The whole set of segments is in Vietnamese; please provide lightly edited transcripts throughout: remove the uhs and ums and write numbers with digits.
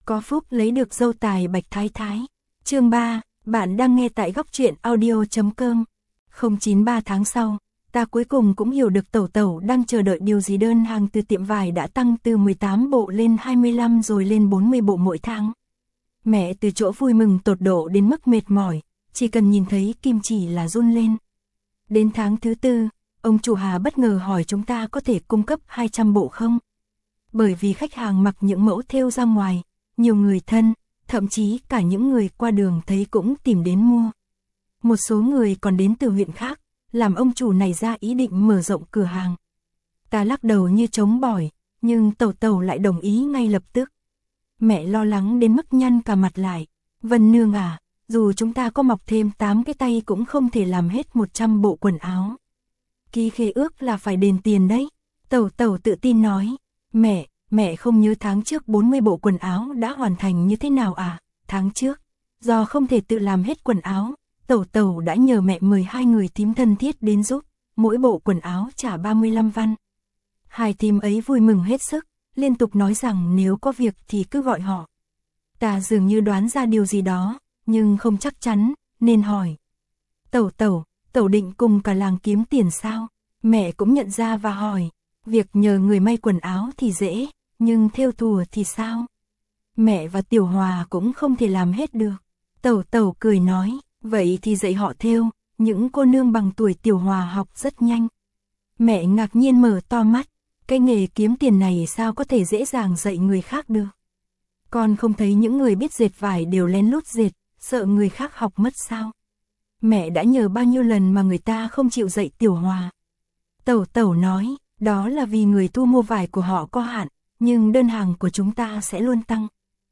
Có phúc lấy được dâu tài bạch thái thái. Chương 3, bạn đang nghe tại góc truyện audio.com. 093 tháng sau, ta cuối cùng cũng hiểu được Tẩu Tẩu đang chờ đợi điều gì. Đơn hàng từ tiệm vải đã tăng từ 18 bộ lên 25 rồi lên 40 bộ mỗi tháng. Mẹ từ chỗ vui mừng tột độ đến mức mệt mỏi, chỉ cần nhìn thấy kim chỉ là run lên. Đến tháng thứ 4, ông chủ Hà bất ngờ hỏi chúng ta có thể cung cấp 200 bộ không? Bởi vì khách hàng mặc những mẫu thêu ra ngoài, nhiều người thân, thậm chí cả những người qua đường thấy cũng tìm đến mua. Một số người còn đến từ huyện khác, làm ông chủ này ra ý định mở rộng cửa hàng. Ta lắc đầu như trống bỏi, nhưng Tẩu Tẩu lại đồng ý ngay lập tức. Mẹ lo lắng đến mức nhăn cả mặt lại. Vân Nương à, dù chúng ta có mọc thêm 8 cái tay cũng không thể làm hết 100 bộ quần áo. Ký khế ước là phải đền tiền đấy. Tẩu Tẩu tự tin nói. Mẹ không nhớ tháng trước 40 bộ quần áo đã hoàn thành như thế nào à? Tháng trước, do không thể tự làm hết quần áo, Tẩu Tẩu đã nhờ mẹ mời 2 người thím thân thiết đến giúp, mỗi bộ quần áo trả 35 văn. Hai thím ấy vui mừng hết sức, liên tục nói rằng nếu có việc thì cứ gọi họ. Ta dường như đoán ra điều gì đó, nhưng không chắc chắn, nên hỏi. Tẩu định cùng cả làng kiếm tiền sao? Mẹ cũng nhận ra và hỏi, việc nhờ người may quần áo thì dễ, nhưng thêu thùa thì sao? Mẹ và Tiểu Hòa cũng không thể làm hết được. Tẩu cười nói, vậy thì dạy họ thêu, những cô nương bằng tuổi Tiểu Hòa học rất nhanh. Mẹ ngạc nhiên mở to mắt, cái nghề kiếm tiền này sao có thể dễ dàng dạy người khác được? Con không thấy những người biết dệt vải đều lén lút dệt, sợ người khác học mất sao? Mẹ đã nhờ bao nhiêu lần mà người ta không chịu dạy Tiểu Hòa. Tẩu nói, đó là vì người thu mua vải của họ có hạn, nhưng đơn hàng của chúng ta sẽ luôn tăng.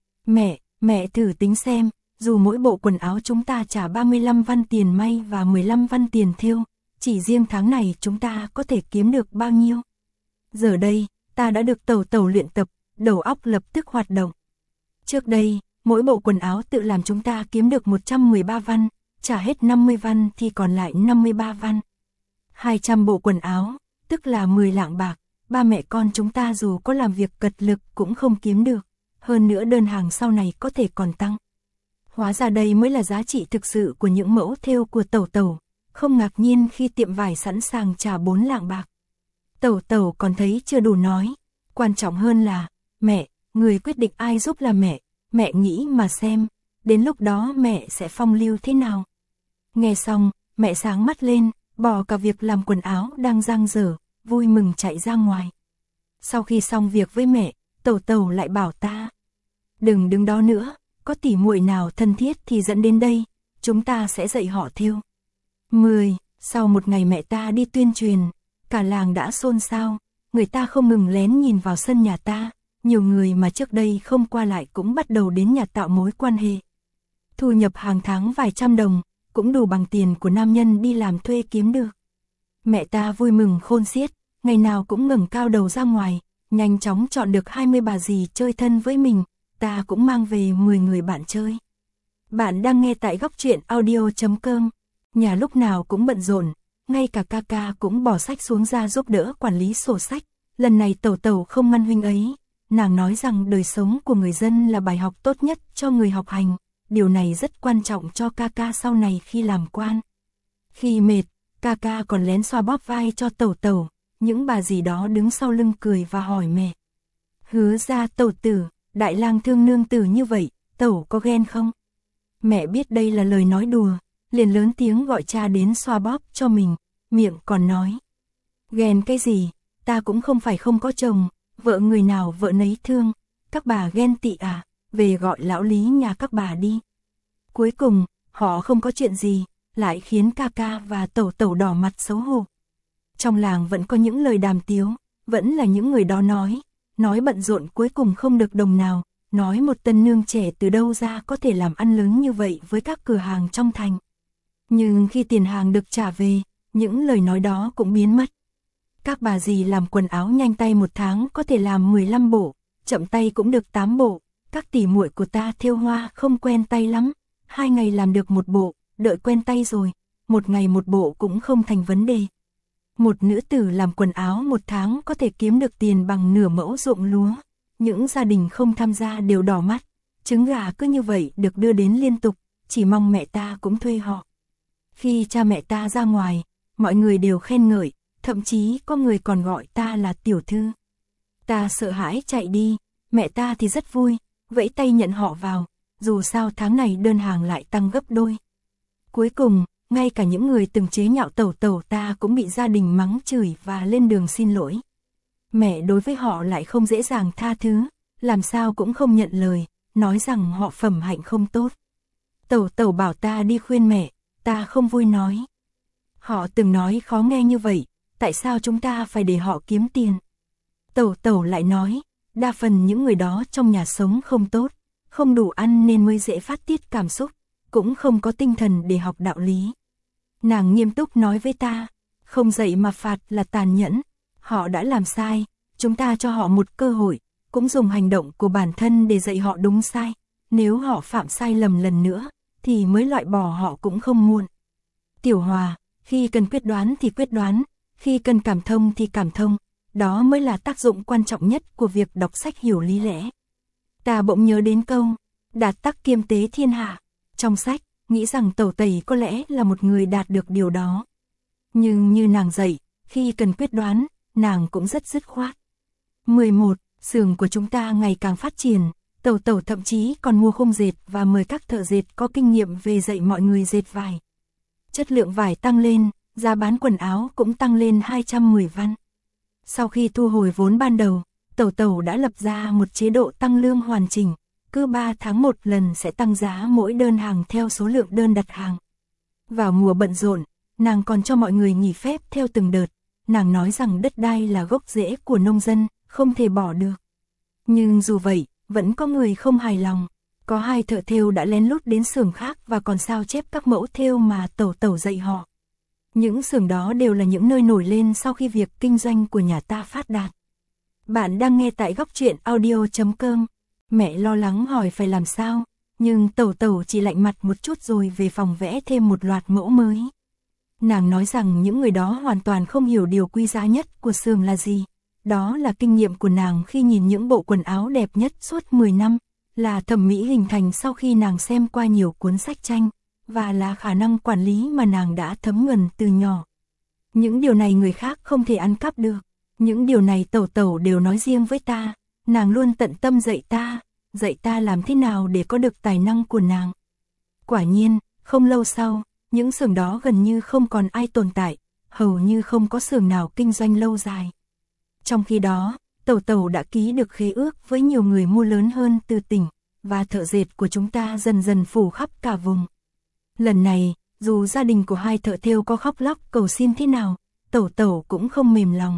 Mẹ thử tính xem, dù mỗi bộ quần áo chúng ta trả 35 văn tiền may và 15 văn tiền thêu, chỉ riêng tháng này chúng ta có thể kiếm được bao nhiêu? Giờ đây, ta đã được Tẩu luyện tập, đầu óc lập tức hoạt động. Trước đây, mỗi bộ quần áo tự làm chúng ta kiếm được 113 văn, trả hết 50 văn thì còn lại 53 văn. 200 bộ quần áo, tức là 10 lạng bạc, ba mẹ con chúng ta dù có làm việc cật lực cũng không kiếm được, hơn nữa đơn hàng sau này có thể còn tăng. Hóa ra đây mới là giá trị thực sự của những mẫu thêu của Tẩu, không ngạc nhiên khi tiệm vải sẵn sàng trả 4 lạng bạc. Tẩu còn thấy chưa đủ nói, quan trọng hơn là, người quyết định ai giúp là mẹ nghĩ mà xem, đến lúc đó mẹ sẽ phong lưu thế nào. Nghe xong, mẹ sáng mắt lên, bỏ cả việc làm quần áo đang dang dở, vui mừng chạy ra ngoài. Sau khi xong việc với mẹ, Tẩu lại bảo ta, đừng đứng đó nữa, có tỉ muội nào thân thiết thì dẫn đến đây, chúng ta sẽ dạy họ thêu. Sau một ngày mẹ ta đi tuyên truyền, cả làng đã xôn xao, người ta không ngừng lén nhìn vào sân nhà ta, nhiều người mà trước đây không qua lại cũng bắt đầu đến nhà tạo mối quan hệ. Thu nhập hàng tháng vài trăm đồng, cũng đủ bằng tiền của nam nhân đi làm thuê kiếm được. Mẹ ta vui mừng khôn xiết, ngày nào cũng ngẩng cao đầu ra ngoài, nhanh chóng chọn được 20 bà dì chơi thân với mình, ta cũng mang về 10 người bạn chơi. Bạn đang nghe tại góc truyện audio.com. Nhà lúc nào cũng bận rộn, ngay cả ca cũng bỏ sách xuống ra giúp đỡ quản lý sổ sách. Lần này Tẩu không ngăn huynh ấy, nàng nói rằng đời sống của người dân là bài học tốt nhất cho người học hành, điều này rất quan trọng cho ca sau này khi làm quan. Khi mệt, ca còn lén xoa bóp vai cho Tẩu, những bà dì đó đứng sau lưng cười và hỏi mẹ. Hứa ra Tẩu tử, đại lang thương nương tử như vậy, Tẩu có ghen không? Mẹ biết đây là lời nói đùa, liền lớn tiếng gọi cha đến xoa bóp cho mình, miệng còn nói. Ghen cái gì, ta cũng không phải không có chồng, vợ người nào vợ nấy thương, các bà ghen tị à, về gọi lão Lý nhà các bà đi. Cuối cùng, họ không có chuyện gì, lại khiến ca và Tẩu đỏ mặt xấu hổ. Trong làng vẫn có những lời đàm tiếu, vẫn là những người đó nói bận rộn cuối cùng không được đồng nào, nói một tân nương trẻ từ đâu ra có thể làm ăn lớn như vậy với các cửa hàng trong thành. Nhưng khi tiền hàng được trả về, những lời nói đó cũng biến mất. Các bà dì làm quần áo nhanh tay một tháng có thể làm 15 bộ, chậm tay cũng được 8 bộ. Các tỉ muội của ta thêu hoa không quen tay lắm, 2 ngày làm được một bộ, đợi quen tay rồi, một ngày một bộ cũng không thành vấn đề. Một nữ tử làm quần áo một tháng có thể kiếm được tiền bằng nửa mẫu ruộng lúa. Những gia đình không tham gia đều đỏ mắt, trứng gà cứ như vậy được đưa đến liên tục, chỉ mong mẹ ta cũng thuê họ. Khi cha mẹ ta ra ngoài, mọi người đều khen ngợi, thậm chí có người còn gọi ta là tiểu thư. Ta sợ hãi chạy đi, mẹ ta thì rất vui, vẫy tay nhận họ vào, dù sao tháng này đơn hàng lại tăng gấp đôi. Cuối cùng, ngay cả những người từng chế nhạo tẩu tẩu ta cũng bị gia đình mắng chửi và lên đường xin lỗi. Mẹ đối với họ lại không dễ dàng tha thứ, làm sao cũng không nhận lời, nói rằng họ phẩm hạnh không tốt. Tẩu tẩu bảo ta đi khuyên mẹ, ta không vui nói. Họ từng nói khó nghe như vậy, tại sao chúng ta phải để họ kiếm tiền? Tẩu tẩu lại nói, đa phần những người đó trong nhà sống không tốt, không đủ ăn nên mới dễ phát tiết cảm xúc, cũng không có tinh thần để học đạo lý. Nàng nghiêm túc nói với ta, không dạy mà phạt là tàn nhẫn, họ đã làm sai, chúng ta cho họ một cơ hội, cũng dùng hành động của bản thân để dạy họ đúng sai, nếu họ phạm sai lầm lần nữa, thì mới loại bỏ họ cũng không muộn. Tiểu Hòa, khi cần quyết đoán thì quyết đoán, khi cần cảm thông thì cảm thông, đó mới là tác dụng quan trọng nhất của việc đọc sách hiểu lý lẽ. Ta bỗng nhớ đến câu, đạt tắc kiêm tế thiên hạ, trong sách, nghĩ rằng tẩu tẩy có lẽ là một người đạt được điều đó. Nhưng như nàng dạy, khi cần quyết đoán, nàng cũng rất dứt khoát. 11. Xưởng của chúng ta ngày càng phát triển, tẩu tẩu thậm chí còn mua khung dệt và mời các thợ dệt có kinh nghiệm về dạy mọi người dệt vải. Chất lượng vải tăng lên, giá bán quần áo cũng tăng lên 210 văn. Sau khi thu hồi vốn ban đầu, tẩu tẩu đã lập ra một chế độ tăng lương hoàn chỉnh, cứ 3 tháng một lần sẽ tăng giá mỗi đơn hàng theo số lượng đơn đặt hàng. Vào mùa bận rộn, nàng còn cho mọi người nghỉ phép theo từng đợt, nàng nói rằng đất đai là gốc rễ của nông dân, không thể bỏ được. Nhưng dù vậy, vẫn có người không hài lòng, có 2 thợ thêu đã lén lút đến xưởng khác và còn sao chép các mẫu thêu mà tẩu tẩu dạy họ. Những xưởng đó đều là những nơi nổi lên sau khi việc kinh doanh của nhà ta phát đạt. Bạn đang nghe tại Góc Truyện Audio.com. Mẹ lo lắng hỏi phải làm sao, nhưng tẩu tẩu chỉ lạnh mặt một chút rồi về phòng vẽ thêm một loạt mẫu mới. Nàng nói rằng những người đó hoàn toàn không hiểu điều quý giá nhất của xưởng là gì. Đó là kinh nghiệm của nàng khi nhìn những bộ quần áo đẹp nhất suốt 10 năm, là thẩm mỹ hình thành sau khi nàng xem qua nhiều cuốn sách tranh, và là khả năng quản lý mà nàng đã thấm nhuần từ nhỏ. Những điều này người khác không thể ăn cắp được, những điều này tẩu tẩu đều nói riêng với ta, nàng luôn tận tâm dạy ta làm thế nào để có được tài năng của nàng. Quả nhiên, không lâu sau, những xưởng đó gần như không còn ai tồn tại, hầu như không có xưởng nào kinh doanh lâu dài. Trong khi đó, tẩu tẩu đã ký được khế ước với nhiều người mua lớn hơn từ tỉnh, và thợ dệt của chúng ta dần dần phủ khắp cả vùng. Lần này, dù gia đình của 2 thợ thêu có khóc lóc cầu xin thế nào, tẩu tẩu cũng không mềm lòng.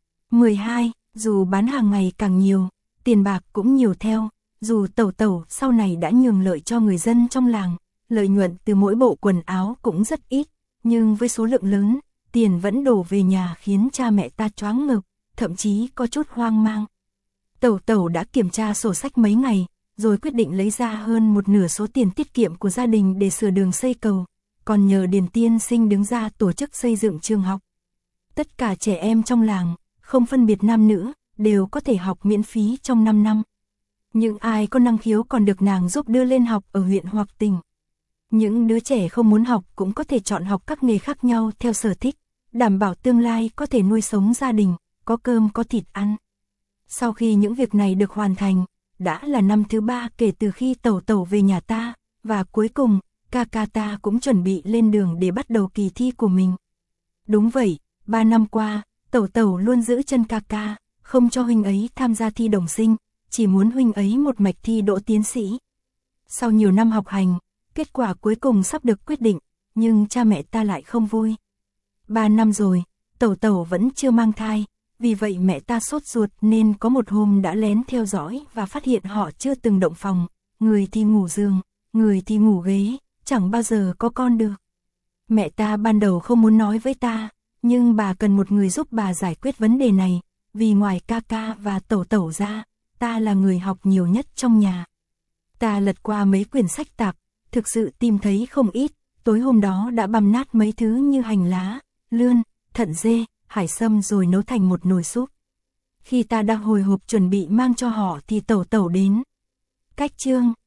12. Dù bán hàng ngày càng nhiều, tiền bạc cũng nhiều theo, dù tẩu tẩu sau này đã nhường lợi cho người dân trong làng, lợi nhuận từ mỗi bộ quần áo cũng rất ít, nhưng với số lượng lớn, tiền vẫn đổ về nhà khiến cha mẹ ta choáng ngợp, thậm chí có chút hoang mang. Tẩu tẩu đã kiểm tra sổ sách mấy ngày, rồi quyết định lấy ra hơn một nửa số tiền tiết kiệm của gia đình để sửa đường xây cầu, còn nhờ Điền tiên sinh đứng ra tổ chức xây dựng trường học. Tất cả trẻ em trong làng, không phân biệt nam nữ, đều có thể học miễn phí trong 5 năm. Những ai có năng khiếu còn được nàng giúp đưa lên học ở huyện hoặc tỉnh. Những đứa trẻ không muốn học cũng có thể chọn học các nghề khác nhau theo sở thích, đảm bảo tương lai có thể nuôi sống gia đình, có cơm có thịt ăn. Sau khi những việc này được hoàn thành, đã là năm thứ 3 kể từ khi tẩu tẩu về nhà ta, và cuối cùng, ca ca ta cũng chuẩn bị lên đường để bắt đầu kỳ thi của mình. Đúng vậy, 3 năm qua, tẩu tẩu luôn giữ chân ca ca, không cho huynh ấy tham gia thi đồng sinh, chỉ muốn huynh ấy một mạch thi đỗ tiến sĩ. Sau nhiều năm học hành, kết quả cuối cùng sắp được quyết định, nhưng cha mẹ ta lại không vui. 3 năm rồi, tẩu tẩu vẫn chưa mang thai, vì vậy mẹ ta sốt ruột nên có một hôm đã lén theo dõi và phát hiện họ chưa từng động phòng, người thì ngủ giường, người thì ngủ ghế, chẳng bao giờ có con được. Mẹ ta ban đầu không muốn nói với ta, nhưng bà cần một người giúp bà giải quyết vấn đề này, vì ngoài ca ca và tẩu tẩu ra, ta là người học nhiều nhất trong nhà. Ta lật qua mấy quyển sách tạp, thực sự tìm thấy không ít, tối hôm đó đã băm nát mấy thứ như hành lá, lươn, thận dê, hải sâm rồi nấu thành một nồi súp. Khi ta đang hồi hộp chuẩn bị mang cho họ thì tẩu tẩu đến. Cách chương